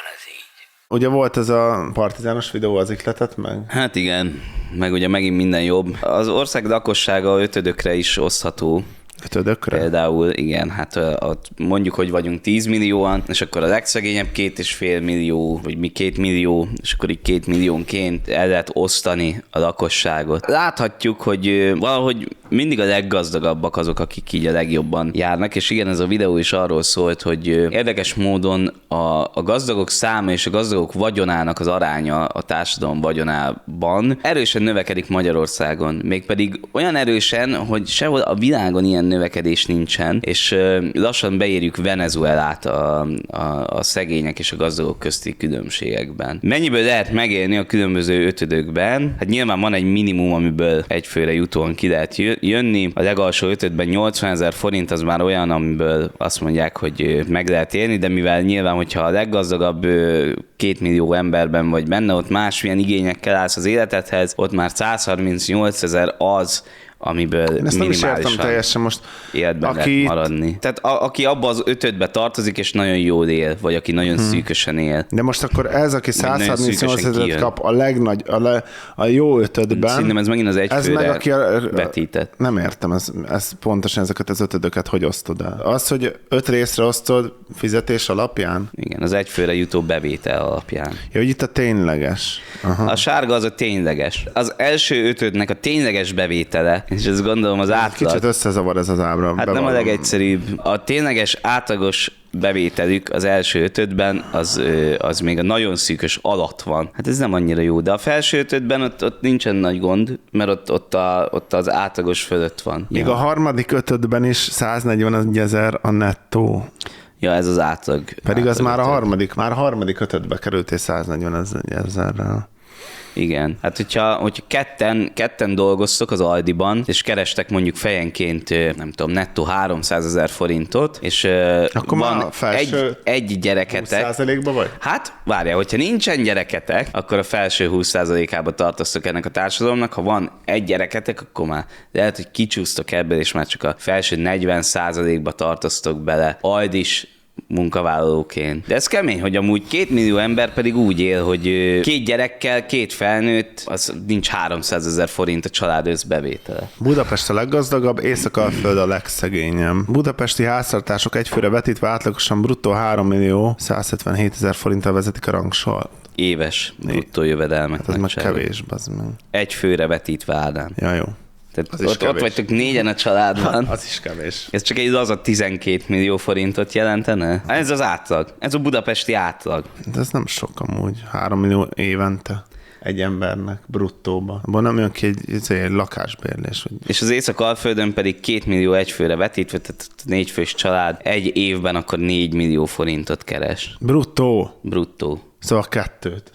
Ugye volt ez a partizános videó, az ikletet meg? Hát igen, meg ugye megint minden jobb. Az ország lakossága ötödökre is osztható. Ötödökre? Például, igen, hát ott mondjuk, hogy vagyunk tíz millióan, és akkor a legszegényebb két és fél millió, vagy mi két millió, és akkor így két milliónként el lehet osztani a lakosságot. Láthatjuk, hogy valahogy mindig a leggazdagabbak azok, akik így a legjobban járnak, és igen, ez a videó is arról szólt, hogy érdekes módon a, a gazdagok száma és a gazdagok vagyonának az aránya a társadalom vagyonában erősen növekedik Magyarországon. Mégpedig olyan erősen, hogy sehol a világon ilyen növekedés nincsen, és lassan beérjük Venezuelát a, a, a szegények és a gazdagok közti különbségekben. Mennyiből lehet megélni a különböző ötödökben? Hát nyilván van egy minimum, amiből egyfőre jutóan ki lehet jönni. A legalsó ötödben nyolcvanezer forint az már olyan, amiből azt mondják, hogy meg lehet élni, de mivel nyilván, hogyha a leggazdagabb két millió emberben vagy benne, ott másmilyen igényekkel állsz az életedhez, ott már százharmincnyolcezer az, amiből Én ezt nem is értem teljesen most. életben aki... lehet maradni. Tehát a, aki abba az ötödbe tartozik, és nagyon jól él, vagy aki nagyon hmm. szűkösen él. De most akkor ez, aki százharmincnyolc ezeret kap a legnagy, a, le, a jó ötödben. Szerintem ez megint az egyfőre meg, aki a, vetített. Nem értem, ez, ez pontosan ezeket az ötödöket hogy osztod el. Az, hogy öt részre osztod fizetés alapján? Igen, az egyfőre jutó bevétel alapján. Ja, hogy itt a tényleges. Aha. A sárga az a tényleges. Az első ötödnek a tényleges bevétele, és ezt gondolom az átlag. Kicsit összezavar ez az ábra. Hát nem a legegyszerűbb. A tényleges átlagos bevételük az első ötödben, az, az még a nagyon szűkös alatt van. Hát ez nem annyira jó, de a felső ötödben ott, ott nincsen nagy gond, mert ott, ott, a, ott az átlagos fölött van. Még ja. a harmadik ötödben is száznegyvenegy ezer a nettó. Ja, ez az átlag. Pedig átlag az már a ötöd. harmadik, már a harmadik ötödbe kerültél száznegyvenegy ezerrel. Igen. Hát, hogyha, hogyha ketten, ketten dolgoztok az Aldiban, és kerestek mondjuk fejenként, nem tudom, nettó háromszázezer forintot, és akkor van egy, egy gyereketek. húsz százalékban vagy? Hát, várjál, hogyha nincsen gyereketek, akkor a felső húsz százalékába tartoztok ennek a társadalomnak. Ha van egy gyereketek, akkor már lehet, hogy kicsúsztok ebből, és már csak a felső negyven százalékba tartoztok bele. Aldis munkavállalóként. De ez kemény, hogy amúgy két millió ember pedig úgy él, hogy két gyerekkel, két felnőtt, az nincs háromszázezer forint a család összbevétele. Budapest a leggazdagabb, Észak-Alföld a legszegényebb. Budapesti háztartások egyfőre vetítve átlagosan bruttó három millió százhetvenhétezer forinttal vezetik a rangsort. Éves bruttó jövedelmek. Hát ez meg kevés, bazd meg. Egy főre vetítve, Ádám. Ja, jó. Tehát ott, ott vagytok négyen a családban. Az is kevés. Ez csak egy laza tizenkét millió forintot jelentene? Ez az átlag. Ez a budapesti átlag. De ez nem sok amúgy. három millió évente egy embernek bruttóba. Abban nem jön ki egy, egy lakásbérlés. Vagy... És az Észak-Alföldön pedig két millió egyfőre vetítve, tehát négyfős család egy évben akkor négy millió forintot keres. Bruttó. Bruttó. Szóval kettőt.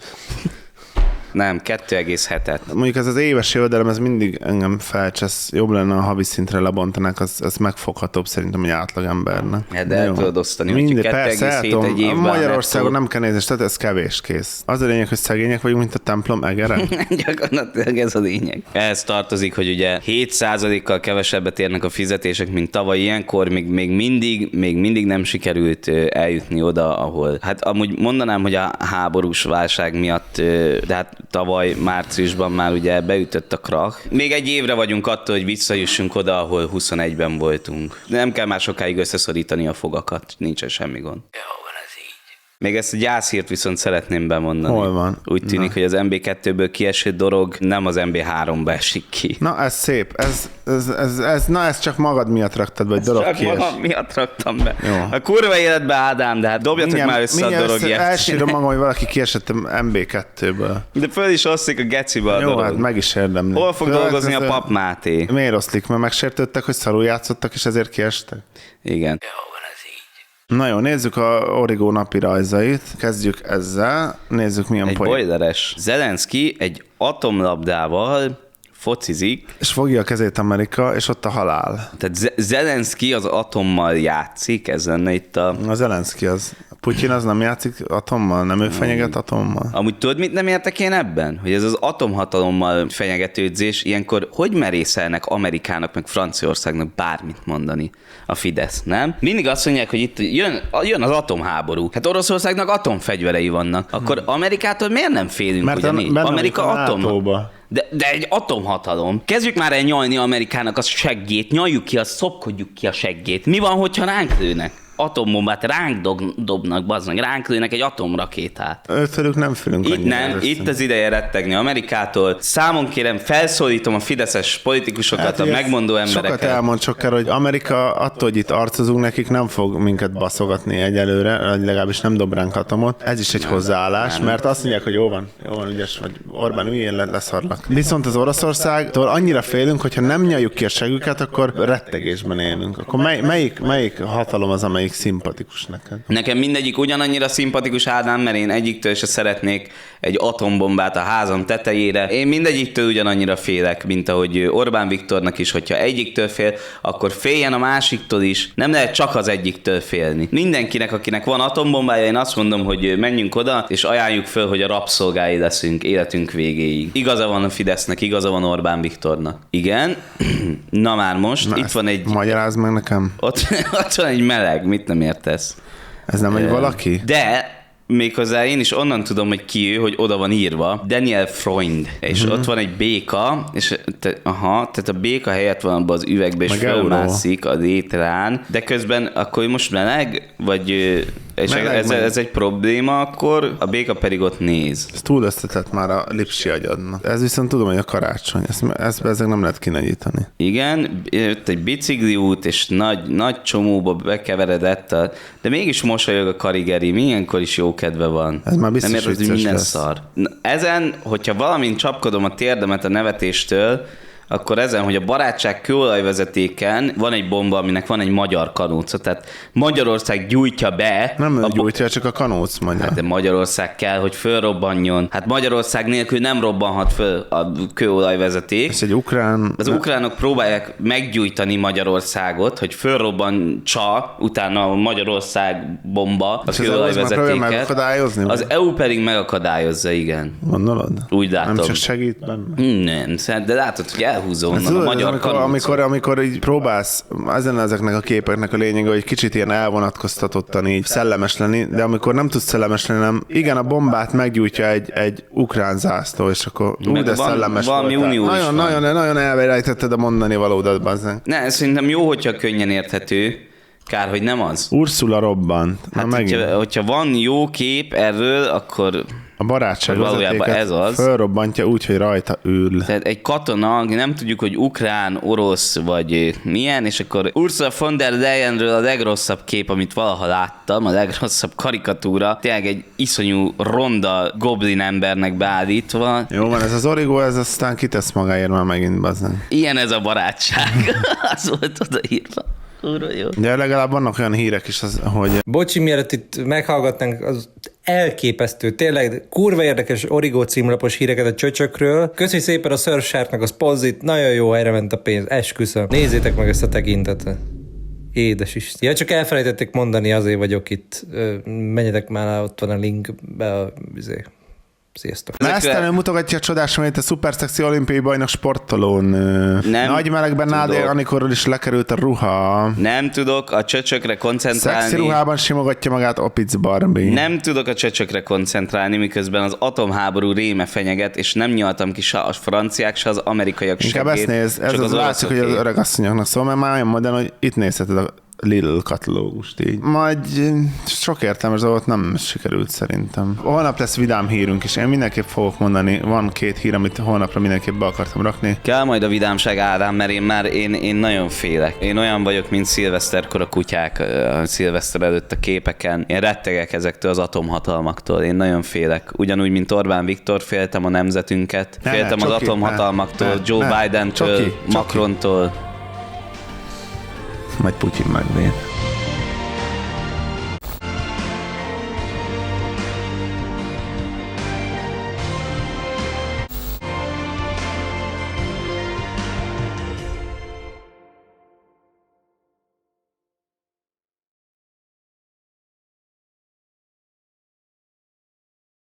Nem, kettő egész hetet. Mondjuk ez az éves jövedelem, ez mindig engem felcsesz. Jobb lenne, a havi szintre lebontanák, az, az megfoghatóbb szerintem egy átlagembernek. Hát de el tudod osztani, hogy Mindegy, kettő persze, egész hét el egy tudom. évben. Magyarországon nem kell nézni, tehát ez kevés, kész. Az a lényeg, hogy szegények vagyunk, mint a templom egere. Gyakorlatilag ez a lényeg. Ehhez tartozik, hogy ugye hét százalékkal kevesebbet érnek a fizetések, mint tavaly ilyenkor, még, még, mindig, még mindig nem sikerült eljutni oda, ahol... Hát amúgy mondanám, hogy a háborús válság miatt, de hát tavaly márciusban már ugye beütött a krach. Még egy évre vagyunk attól, hogy visszajussunk oda, ahol huszonegyben voltunk. De nem kell már sokáig összeszorítani a fogakat, nincsen semmi gond. Még ezt a gyászhírt viszont szeretném bemondani. Hol van? Úgy tűnik, na, hogy az em bé kettőből kieső dolog nem az em bé háromba esik ki. Na, ez szép. Ez, ez, ez, ez, na, ez csak magad miatt raktad, vagy dolog csak kies. magam miatt raktam be. Jó. A kurva életbe, Ádám, de hát dobjatok mindjárt, már össze a dolog ilyet. Elsírom magam, hogy valaki kiesett em bé kettőből. De föl is oszlik a gecibe a Jó, dolog. hát meg is érdemli. Hol fog Föl, dolgozni ez, a Pap Máté? Miért oszlik? Mert megsértődtek, hogy szarul játszottak, és ezért kiestek? Igen. Na jó, nézzük a Origo napi rajzait. Kezdjük ezzel. Nézzük, milyen Egy poén. bojleres. Zelenszky egy atomlabdával focizik. És fogja a kezét Amerika, és ott a halál. Tehát Z- Zelenszky az atommal játszik, ez lenne itt a... A Zelenszky az. Putyin az nem játszik atommal? Nem ő fenyeget atommal? Amúgy tudod, mit nem értek én ebben? Hogy ez az atomhatalommal fenyegetődzés, ilyenkor hogy merészelnek Amerikának, meg Franciaországnak bármit mondani a Fidesz, nem? Mindig azt mondják, hogy itt jön, jön az atomháború. Hát Oroszországnak atomfegyverei vannak. Akkor Amerikától miért nem félünk, Mert ugyanígy? Amerika atom... nátóba. De, de egy atomhatalom. Kezdjük már el nyalni Amerikának a seggét, nyaljuk ki, azt szopkodjuk ki a seggét. Mi van, hogyha ránk lőnek? Atombombát ránk dog, dobnak, bazdmeg, ránk lőnek egy atomrakétát. Őtőlük nem fülünk Itt annyira nem, először. itt az ideje rettegni Amerikától. Számon kérem, felszólítom a fideszes politikusokat, hát, a megmondó embereket. Sokat elmond Csokker, hogy Amerika attól, hogy itt arcozunk nekik, nem fog minket baszogatni egyelőre, legalábbis nem dob ránk atomot. Ez is egy nem, hozzáállás, nem. Mert azt mondják, hogy jó van, jó van, ügyes vagy, Orbán, üljén le, leszarlak. Viszont az Oroszországtól annyira félünk, hogyha nem nyaljuk ki a següket, akkor rettegésben élünk. Akkor mely, melyik, melyik hatalom az, amelyik szimpatikus neked? Nekem mindegyik ugyanannyira szimpatikus, Ádám, mert én egyiktől se szeretnék egy atombombát a házam tetejére. Én mindegyiktől ugyanannyira félek, mint ahogy Orbán Viktornak is, hogyha egyiktől fél, akkor féljen a másiktól is. Nem lehet csak az egyiktől félni. Mindenkinek, akinek van atombombája, én azt mondom, hogy menjünk oda, és ajánljuk föl, hogy a rabszolgái leszünk életünk végéig. Igaza van a Fidesznek, igaza van Orbán Viktornak. Igen. Na már most, Na, itt van egy... Magyarázd meg nekem. Ott, ott van egy meleg, mit nem értesz? Ez nem egy valaki? De méghozzá én is onnan tudom, hogy ki ő, hogy oda van írva. Daniel Freund. És mm-hmm. ott van egy béka, és te, aha, tehát a béka helyett van abban az üvegbe, és fölmászik a létrán. De közben akkor most meleg? Vagy és meleg, ez, ez egy probléma akkor? A béka pedig ott néz. Ez túl összetett már a lipsi agyadnak. Ez viszont tudom, hogy a karácsony. Ezt, ezt ezek nem lehet kinagyítani. Igen, jött egy bicikliút, és nagy, nagy csomóba bekeveredett, a, de mégis mosolyog a karigeri, milyenkor is jó kedve van. Ez már biztos, nem érted, hogy minden lesz. szar. Na, ezen, hogyha valamint csapkodom a térdemet a nevetéstől, akkor ezen, hogy a barátság kőolajvezetéken van egy bomba, aminek van egy magyar kanóca, tehát Magyarország gyújtja be. Nem ő a gyújtja, csak a kanóc mondja. Hát de Magyarország kell, hogy fölrobbanjon. Hát Magyarország nélkül nem robbanhat föl a kőolajvezeték. Ez egy ukrán... Az ukránok próbálják meggyújtani Magyarországot, hogy fölrobbantsa utána a Magyarország bomba a kőolajvezetéket. Az é u pedig megakadályozza, igen. Gondolod? Úgy látom. Nem csak segít benne? Nem, de látod, hogy el elhúzó Ez onnan a tudod, magyar amikor, kanócon. amikor, amikor így próbálsz, ezen ezeknek a képeknek a lényege, hogy kicsit ilyen elvonatkoztatottan így szellemes lenni, de amikor nem tudsz szellemes lenni, nem, igen, a bombát meggyújtja egy, egy ukrán zászló, és akkor ú, Meg de van- szellemes valami voltál. unió is Nagyon, van. nagyon, nagyon elvejtetted a mondani valódat, bazzeg. Ne, szerintem jó, hogyha könnyen érthető. Kár, hogy nem az. Ursula robbant. Na Hát, megint. hogyha, hogyha van jó kép erről, akkor A barátság valójában vezetéket ez az. fölrobbantja úgy, hogy rajta ül. tehát egy katona, nem tudjuk, hogy ukrán, orosz vagy milyen, és akkor Ursula von der Leyenről a legrosszabb kép, amit valaha láttam, a legrosszabb karikatúra, tényleg egy iszonyú ronda goblin embernek beállítva. Jó van, ez az origó, ez aztán kitesz magáért már megint, bazdmeg. Ilyen ez a barátság. Az volt odaírva. Úrva jó. De legalább vannak olyan hírek is, az, hogy Bocsi, mielőtt itt meghallgatnánk az elképesztő, tényleg kurva érdekes Origo címlapos híreket a csöcsökről. Köszi szépen a Surfsharknak a szponzit, nagyon jó helyre ment a pénz, esküszöm. Nézzétek meg ezt a tekintetet. Édes is. Ja, csak elfelejtették mondani, azért vagyok itt. Ö, Menjetek már, ott van a link be a... Izé. Sziasztok. Mesztelenül mutogatja a csodás, amit a szuperszexi olimpiai bajnok sportolón. Nem Nagy melegben Nádér tudok. Anikorról is lekerült a ruha. Nem tudok a csöcsökre koncentrálni. Szexi ruhában simogatja magát Opic Barbie. Nem tudok a csöcsökre koncentrálni, miközben az atomháború réme fenyeget, és nem nyaltam ki se a franciák, se az amerikaiak Inkább segét, ezt néz, ez csak az, az látszik, hogy az oroszoké. öreg asszonyoknak szól, mert már olyan modern, hogy itt nézheted a Lidl katalógust így. Majd sok értelmes dolgot nem sikerült szerintem. Holnap lesz vidám hírünk is. Én mindenképp fogok mondani, van két hír, amit holnapra mindenképp be akartam rakni. Kell majd a vidámság árán, mert én már én, én nagyon félek. Én olyan vagyok, mint szilveszterkor a kutyák, a szilveszter előtt a képeken. Én rettegek ezektől az atomhatalmaktól. Én nagyon félek. Ugyanúgy, mint Orbán Viktor, féltem a nemzetünket, Ne, ne, féltem az Csoki, atomhatalmaktól, ne, ne, Joe ne. Bidentől, Csoki, Csoki. Macrontól. Majd Putyin megvéd.